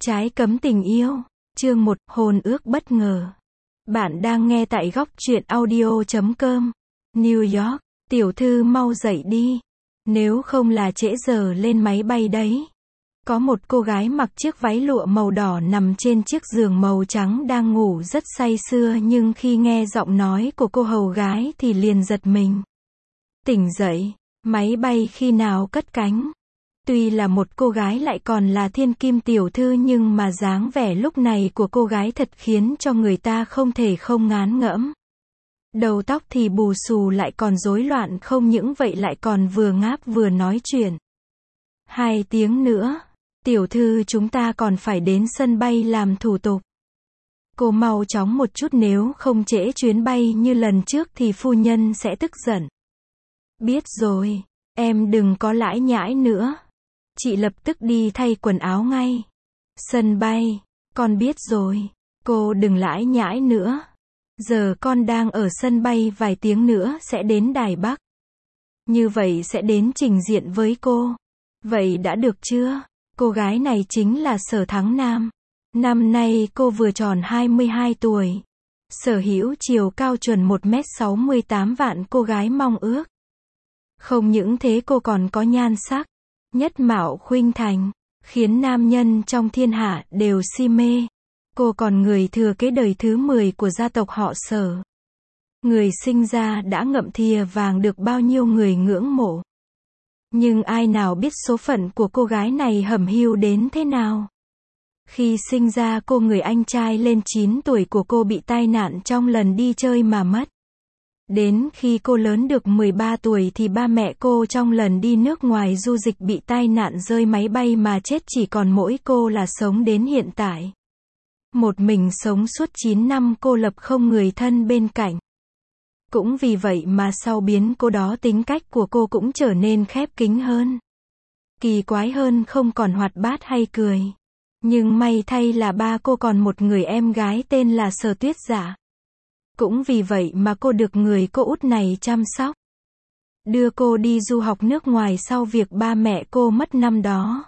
Trái cấm tình yêu. Chương 1, hôn ước bất ngờ. Bạn đang nghe tại góc truyện audio.com. New York. Tiểu thư mau dậy đi. Nếu không là trễ giờ lên máy bay đấy. Có một cô gái mặc chiếc váy lụa màu đỏ nằm trên chiếc giường màu trắng đang ngủ rất say sưa, nhưng khi nghe giọng nói của cô hầu gái thì liền giật mình. Tỉnh dậy, máy bay khi nào cất cánh? Tuy là một cô gái lại còn là thiên kim tiểu thư, nhưng mà dáng vẻ lúc này của cô gái thật khiến cho người ta không thể không ngán ngẫm. Đầu tóc thì bù xù lại còn rối loạn, không những vậy lại còn vừa ngáp vừa nói chuyện. 2 tiếng nữa, tiểu thư, chúng ta còn phải đến sân bay làm thủ tục. Cô mau chóng một chút, nếu không trễ chuyến bay như lần trước thì phu nhân sẽ tức giận. Biết rồi, em đừng có lải nhải nữa. Chị lập tức đi thay quần áo ngay. Sân bay, con biết rồi. Cô đừng lải nhải nữa. Giờ con đang ở sân bay, vài tiếng nữa sẽ đến Đài Bắc. Như vậy sẽ đến trình diện với cô. Vậy đã được chưa? Cô gái này chính là Sở Thắng Nam. Năm nay cô vừa tròn 22 tuổi. Sở hữu chiều cao chuẩn 1m68, vạn cô gái mong ước. Không những thế, cô còn có nhan sắc nhất mạo khuynh thành, khiến nam nhân trong thiên hạ đều si mê. Cô còn người thừa kế đời thứ 10 của gia tộc họ Sở. Người sinh ra đã ngậm thìa vàng được bao nhiêu người ngưỡng mộ. Nhưng ai nào biết số phận của cô gái này hẩm hiu đến thế nào. Khi sinh ra, cô người anh trai lên 9 tuổi của cô bị tai nạn trong lần đi chơi mà mất. Đến khi cô lớn được 13 tuổi thì ba mẹ cô trong lần đi nước ngoài du lịch bị tai nạn rơi máy bay mà chết, chỉ còn mỗi cô là sống đến hiện tại. Một mình sống suốt 9 năm cô lập, không người thân bên cạnh. Cũng vì vậy mà sau biến cố đó, tính cách của cô cũng trở nên khép kín hơn, kỳ quái hơn, không còn hoạt bát hay cười. Nhưng may thay là ba cô còn một người em gái tên là Sở Tuyết Dạ. Cũng vì vậy mà cô được người cô út này chăm sóc, đưa cô đi du học nước ngoài sau việc ba mẹ cô mất năm đó.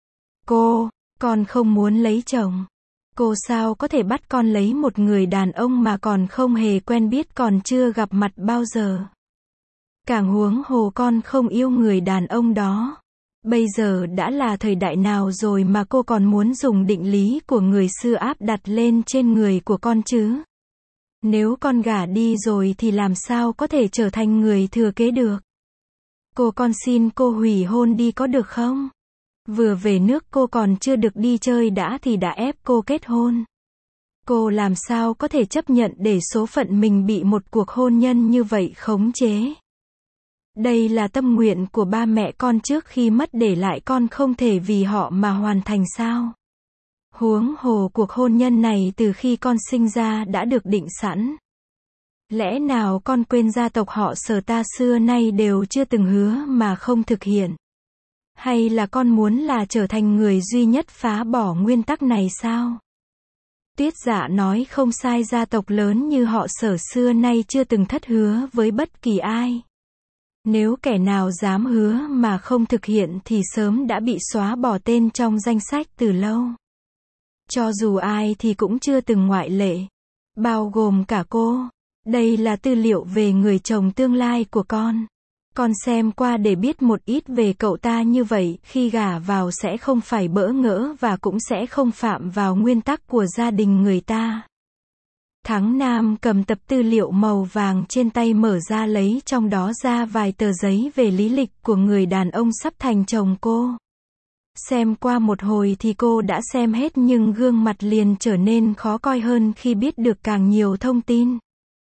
Con không muốn lấy chồng. Cô sao có thể bắt con lấy một người đàn ông mà còn không hề quen biết, còn chưa gặp mặt bao giờ. Càng huống hồ con không yêu người đàn ông đó. Bây giờ đã là thời đại nào rồi mà cô còn muốn dùng định lý của người xưa áp đặt lên trên người của con chứ? Nếu con gả đi rồi thì làm sao có thể trở thành người thừa kế được? Con xin cô hủy hôn đi có được không? Vừa về nước cô còn chưa được đi chơi thì đã ép cô kết hôn. Cô làm sao có thể chấp nhận để số phận mình bị một cuộc hôn nhân như vậy khống chế? Đây là tâm nguyện của ba mẹ con trước khi mất, để lại con không thể vì họ mà hoàn thành sao? Huống hồ cuộc hôn nhân này từ khi con sinh ra đã được định sẵn. Lẽ nào con quên gia tộc họ Sở ta xưa nay đều chưa từng hứa mà không thực hiện? Hay là con muốn là trở thành người duy nhất phá bỏ nguyên tắc này sao? Tuyết Dạ nói không sai, gia tộc lớn như họ Sở xưa nay chưa từng thất hứa với bất kỳ ai. Nếu kẻ nào dám hứa mà không thực hiện thì sớm đã bị xóa bỏ tên trong danh sách từ lâu. Cho dù ai thì cũng chưa từng ngoại lệ, bao gồm cả cô. Đây là tư liệu về người chồng tương lai của con. Con xem qua để biết một ít về cậu ta, như vậy khi gả vào sẽ không phải bỡ ngỡ và cũng sẽ không phạm vào nguyên tắc của gia đình người ta. Thắng Nam cầm tập tư liệu màu vàng trên tay, mở ra lấy trong đó ra vài tờ giấy về lý lịch của người đàn ông sắp thành chồng cô. Xem qua một hồi thì cô đã xem hết, nhưng gương mặt liền trở nên khó coi hơn khi biết được càng nhiều thông tin.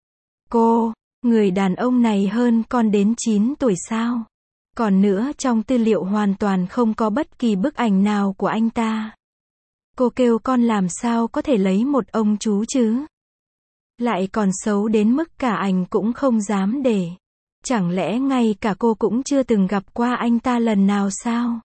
Người đàn ông này hơn con đến 9 tuổi sao? Còn nữa, trong tư liệu hoàn toàn không có bất kỳ bức ảnh nào của anh ta. Cô kêu con làm sao có thể lấy một ông chú chứ? Lại còn xấu đến mức cả ảnh cũng không dám để. Chẳng lẽ ngay cả cô cũng chưa từng gặp qua anh ta lần nào sao?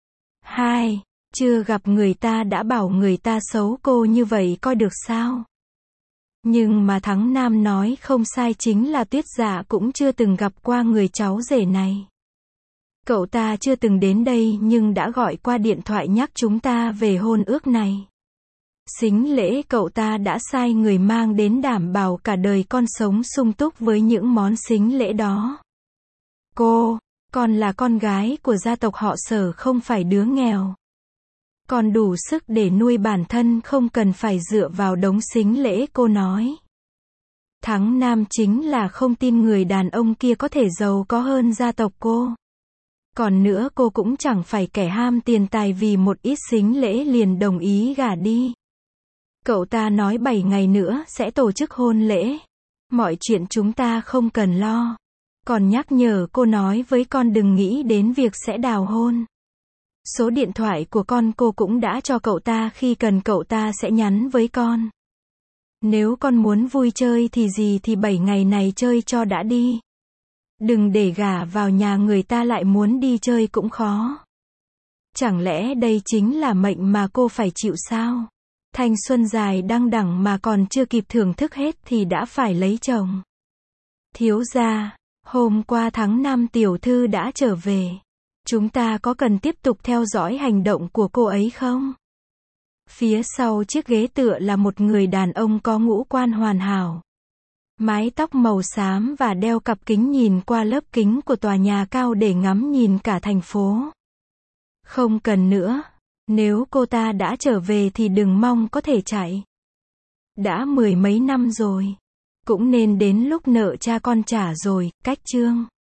Chưa gặp người ta đã bảo người ta xấu, cô như vậy coi được sao? Nhưng mà Thắng Nam nói không sai, chính là Tuyết Dạ cũng chưa từng gặp qua người cháu rể này. Cậu ta chưa từng đến đây nhưng đã gọi qua điện thoại nhắc chúng ta về hôn ước này. Sính lễ cậu ta đã sai người mang đến đảm bảo cả đời con sống sung túc với những món sính lễ đó. Con là con gái của gia tộc họ Sở, không phải đứa nghèo. Con đủ sức để nuôi bản thân, không cần phải dựa vào đống sính lễ, cô nói. Thắng Nam chính là không tin người đàn ông kia có thể giàu có hơn gia tộc cô. Còn nữa cô cũng chẳng phải kẻ ham tiền tài, vì một ít sính lễ liền đồng ý gả đi. Cậu ta nói 7 ngày nữa sẽ tổ chức hôn lễ. Mọi chuyện chúng ta không cần lo. Còn nhắc nhở cô nói với con đừng nghĩ đến việc sẽ đào hôn. Số điện thoại của con cô cũng đã cho cậu ta, khi cần cậu ta sẽ nhắn với con. Nếu con muốn vui chơi thì 7 ngày này chơi cho đã đi. Đừng để gả vào nhà người ta lại muốn đi chơi cũng khó. Chẳng lẽ đây chính là mệnh mà cô phải chịu sao? Thanh xuân dài đăng đẳng mà còn chưa kịp thưởng thức hết thì đã phải lấy chồng. Thiếu gia, hôm qua Thắng Nam tiểu thư đã trở về. Chúng ta có cần tiếp tục theo dõi hành động của cô ấy không? Phía sau chiếc ghế tựa là một người đàn ông có ngũ quan hoàn hảo. Mái tóc màu xám và đeo cặp kính, nhìn qua lớp kính của tòa nhà cao để ngắm nhìn cả thành phố. Không cần nữa. Nếu cô ta đã trở về thì đừng mong có thể chạy. Đã 10 mấy năm rồi. Cũng nên đến lúc nợ cha con trả rồi, cách chương.